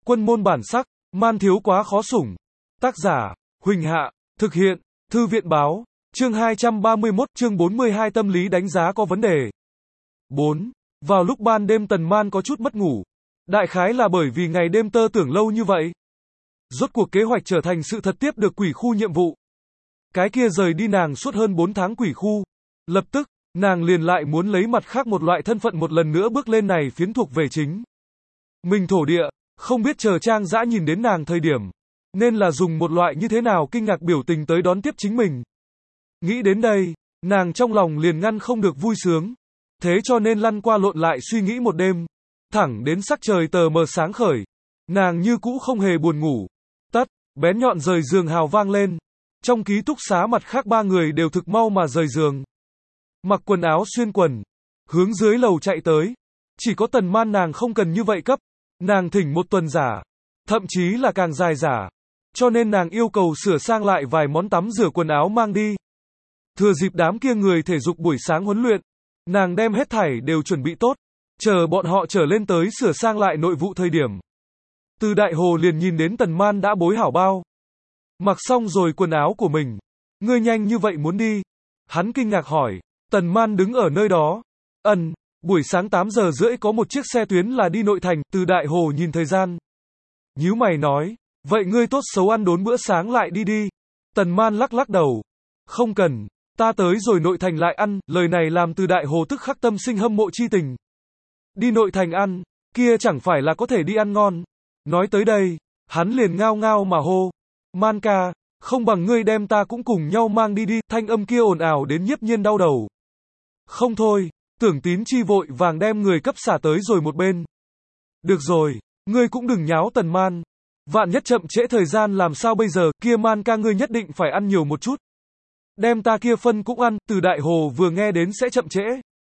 Quân môn bản sắc, man thiếu quá khó sủng. Tác giả, Huỳnh Hạ, thực hiện, Thư viện báo, chương 231, chương 42 tâm lý đánh giá có vấn đề. 4. Vào lúc ban đêm Tần Man có chút mất ngủ. Đại khái là bởi vì ngày đêm tơ tưởng lâu như vậy. Rốt cuộc kế hoạch trở thành sự thật tiếp được quỷ khu nhiệm vụ. Cái kia rời đi nàng suốt hơn 4 tháng quỷ khu. Lập tức, nàng liền lại muốn lấy mặt khác một loại thân phận một lần nữa bước lên này phiến thuộc về chính mình thổ địa, không biết chờ Trang Dã nhìn đến nàng thời điểm, nên là dùng một loại như thế nào kinh ngạc biểu tình tới đón tiếp chính mình. Nghĩ đến đây, nàng trong lòng liền ngăn không được vui sướng. Thế cho nên lăn qua lộn lại suy nghĩ một đêm, thẳng đến sắc trời tờ mờ sáng khởi, nàng như cũ không hề buồn ngủ. Tất, bén nhọn rời giường hào vang lên. Trong ký túc xá mặt khác ba người đều thực mau mà rời giường. Mặc quần áo xuyên quần, hướng dưới lầu chạy tới. Chỉ có Tần Man nàng không cần như vậy cấp. Nàng thỉnh một tuần giả, thậm chí là càng dài giả. Cho nên nàng yêu cầu sửa sang lại vài món tắm rửa quần áo mang đi. Thừa dịp đám kia người thể dục buổi sáng huấn luyện, nàng đem hết thảy đều chuẩn bị tốt, chờ bọn họ trở lên tới sửa sang lại nội vụ thời điểm. Từ Đại Hồ liền nhìn đến Tần Man đã bối hảo bao. Mặc xong rồi quần áo của mình. Ngươi nhanh như vậy muốn đi? Hắn kinh ngạc hỏi. Tần Man đứng ở nơi đó. Buổi sáng 8 giờ rưỡi có một chiếc xe tuyến là đi nội thành. Từ Đại Hồ nhìn thời gian, nhíu mày nói. Vậy ngươi tốt xấu ăn đốn bữa sáng lại đi đi. Tần Man lắc lắc đầu. Không cần, ta tới rồi nội thành lại ăn. Lời này làm Từ Đại Hồ tức khắc tâm sinh hâm mộ chi tình. Đi nội thành ăn, kia chẳng phải là có thể đi ăn ngon. Nói tới đây, hắn liền ngao ngao mà hô. Man ca, không bằng ngươi đem ta cũng cùng nhau mang đi đi. Thanh âm kia ồn ào đến Nhiếp Nhiên đau đầu. Không thôi, Tưởng Tín Chi vội vàng đem người cấp xả tới rồi một bên. Được rồi, ngươi cũng đừng nháo Tần Man. Vạn nhất chậm trễ thời gian làm sao bây giờ, kia Man ca ngươi nhất định phải ăn nhiều một chút. Đem ta kia phân cũng ăn. Từ Đại Hồ vừa nghe đến sẽ chậm trễ,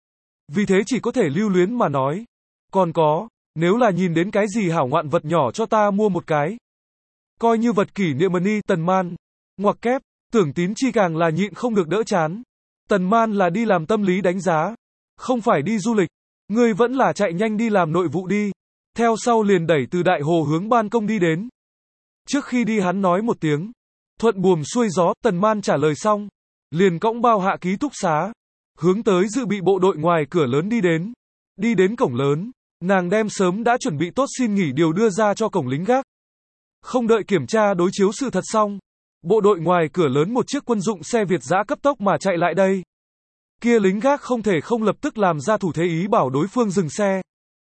vì thế chỉ có thể lưu luyến mà nói. Còn có, nếu là nhìn đến cái gì hảo ngoạn vật nhỏ cho ta mua một cái. Coi như vật kỷ niệm money. Tần Man, ngoặc kép, Tưởng Tín Chi càng là nhịn không được đỡ chán. Tần Man là đi làm tâm lý đánh giá, không phải đi du lịch. Ngươi vẫn là chạy nhanh đi làm nội vụ đi. Theo sau liền đẩy Từ Đại Hồ hướng ban công đi đến. Trước khi đi hắn nói một tiếng, thuận buồm xuôi gió. Tần Man trả lời xong, liền cõng bao hạ ký túc xá, hướng tới dự bị bộ đội ngoài cửa lớn đi đến. Đi đến cổng lớn, nàng đem sớm đã chuẩn bị tốt xin nghỉ điều đưa ra cho cổng lính gác. Không đợi kiểm tra đối chiếu sự thật xong, bộ đội ngoài cửa lớn một chiếc quân dụng xe Việt dã cấp tốc mà chạy lại đây. Kia lính gác không thể không lập tức làm ra thủ thế ý bảo đối phương dừng xe.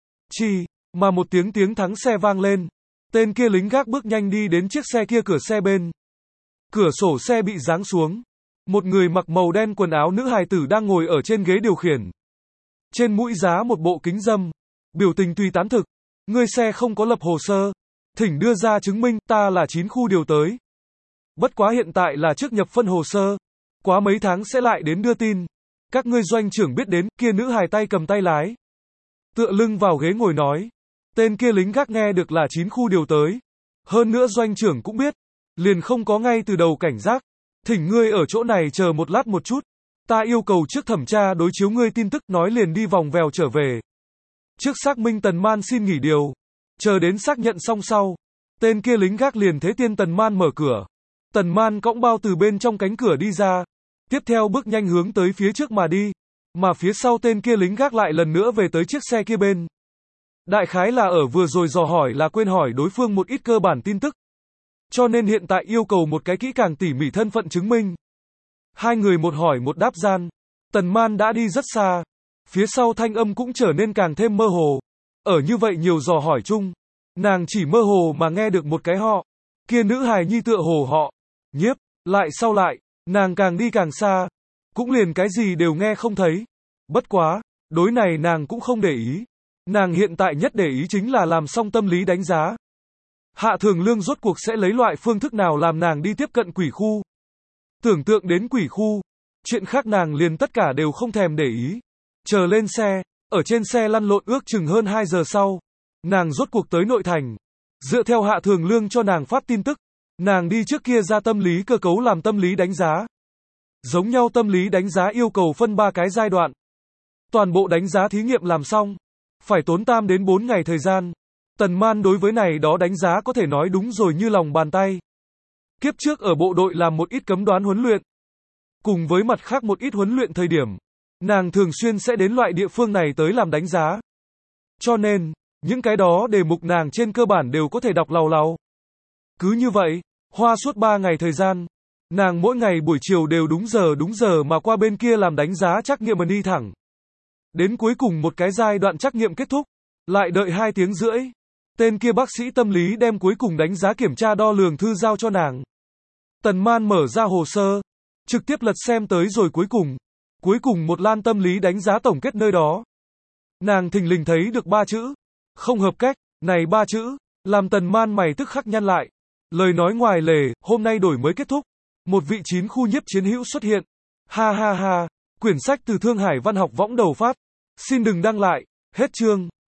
Mà một tiếng thắng xe vang lên. Tên kia lính gác bước nhanh đi đến chiếc xe kia cửa xe bên. Cửa sổ xe bị giáng xuống. Một người mặc màu đen quần áo nữ hài tử đang ngồi ở trên ghế điều khiển. Trên mũi giá một bộ kính râm. Biểu tình tùy tán thực. Ngươi xe không có lập hồ sơ. Thỉnh đưa ra chứng minh, ta là 9 khu điều tới. Bất quá hiện tại là trước nhập phân hồ sơ. Quá mấy tháng sẽ lại đến đưa tin. Các ngươi doanh trưởng biết đến. Kia nữ hài tay cầm tay lái, tựa lưng vào ghế ngồi nói. Tên kia lính gác nghe được là 9 khu điều tới. Hơn nữa doanh trưởng cũng biết. Liền không có ngay từ đầu cảnh giác. Thỉnh ngươi ở chỗ này chờ một lát một chút. Ta yêu cầu trước thẩm tra đối chiếu ngươi tin tức. Nói liền đi vòng vèo trở về. Trước xác minh Tần Man xin nghỉ điều. Chờ đến xác nhận xong sau, tên kia lính gác liền thế tiên Tần Man mở cửa. Tần Man cõng bao từ bên trong cánh cửa đi ra. Tiếp theo bước nhanh hướng tới phía trước mà đi. Mà phía sau tên kia lính gác lại lần nữa về tới chiếc xe kia bên. Đại khái là ở vừa rồi dò hỏi là quên hỏi đối phương một ít cơ bản tin tức. Cho nên hiện tại yêu cầu một cái kỹ càng tỉ mỉ thân phận chứng minh. Hai người một hỏi một đáp gian. Tần Man đã đi rất xa. Phía sau thanh âm cũng trở nên càng thêm mơ hồ. Ở như vậy nhiều dò hỏi chung, nàng chỉ mơ hồ mà nghe được một cái họ. Kia nữ hài nhi tựa hồ họ Nhiếp. Lại sau lại, nàng càng đi càng xa, cũng liền cái gì đều nghe không thấy. Bất quá, đối này nàng cũng không để ý. Nàng hiện tại nhất để ý chính là làm xong tâm lý đánh giá. Hạ Thường Lương rốt cuộc sẽ lấy loại phương thức nào làm nàng đi tiếp cận quỷ khu. Tưởng tượng đến quỷ khu, chuyện khác nàng liền tất cả đều không thèm để ý. Chờ lên xe, ở trên xe lăn lộn ước chừng hơn 2 giờ sau, nàng rốt cuộc tới nội thành. Dựa theo Hạ Thường Lương cho nàng phát tin tức, nàng đi trước kia ra tâm lý cơ cấu làm tâm lý đánh giá. Giống nhau tâm lý đánh giá yêu cầu phân 3 cái giai đoạn. Toàn bộ đánh giá thí nghiệm làm xong, phải tốn 3 đến 4 ngày thời gian. Tần Man đối với này đó đánh giá có thể nói đúng rồi như lòng bàn tay. Kiếp trước ở bộ đội làm một ít cấm đoán huấn luyện. Cùng với mặt khác một ít huấn luyện thời điểm, nàng thường xuyên sẽ đến loại địa phương này tới làm đánh giá. Cho nên, những cái đó đề mục nàng trên cơ bản đều có thể đọc làu làu. Cứ như vậy, hoa suốt 3 ngày thời gian, nàng mỗi ngày buổi chiều đều đúng giờ mà qua bên kia làm đánh giá trắc nghiệm mà đi thẳng. Đến cuối cùng một cái giai đoạn trắc nghiệm kết thúc, lại đợi 2 tiếng rưỡi. Tên kia bác sĩ tâm lý đem cuối cùng đánh giá kiểm tra đo lường thư giao cho nàng. Tần Man mở ra hồ sơ, trực tiếp lật xem tới rồi cuối cùng một lan tâm lý đánh giá tổng kết nơi đó. Nàng thình lình thấy được 3 chữ, không hợp cách, này 3 chữ, làm Tần Man mày tức khắc nhăn lại. Lời nói ngoài lề, hôm nay đổi mới kết thúc. Một vị 9 khu nhiếp chiến hữu xuất hiện. Ha ha ha, quyển sách từ Thương Hải Văn học võng đầu phát. Xin đừng đăng lại, hết chương.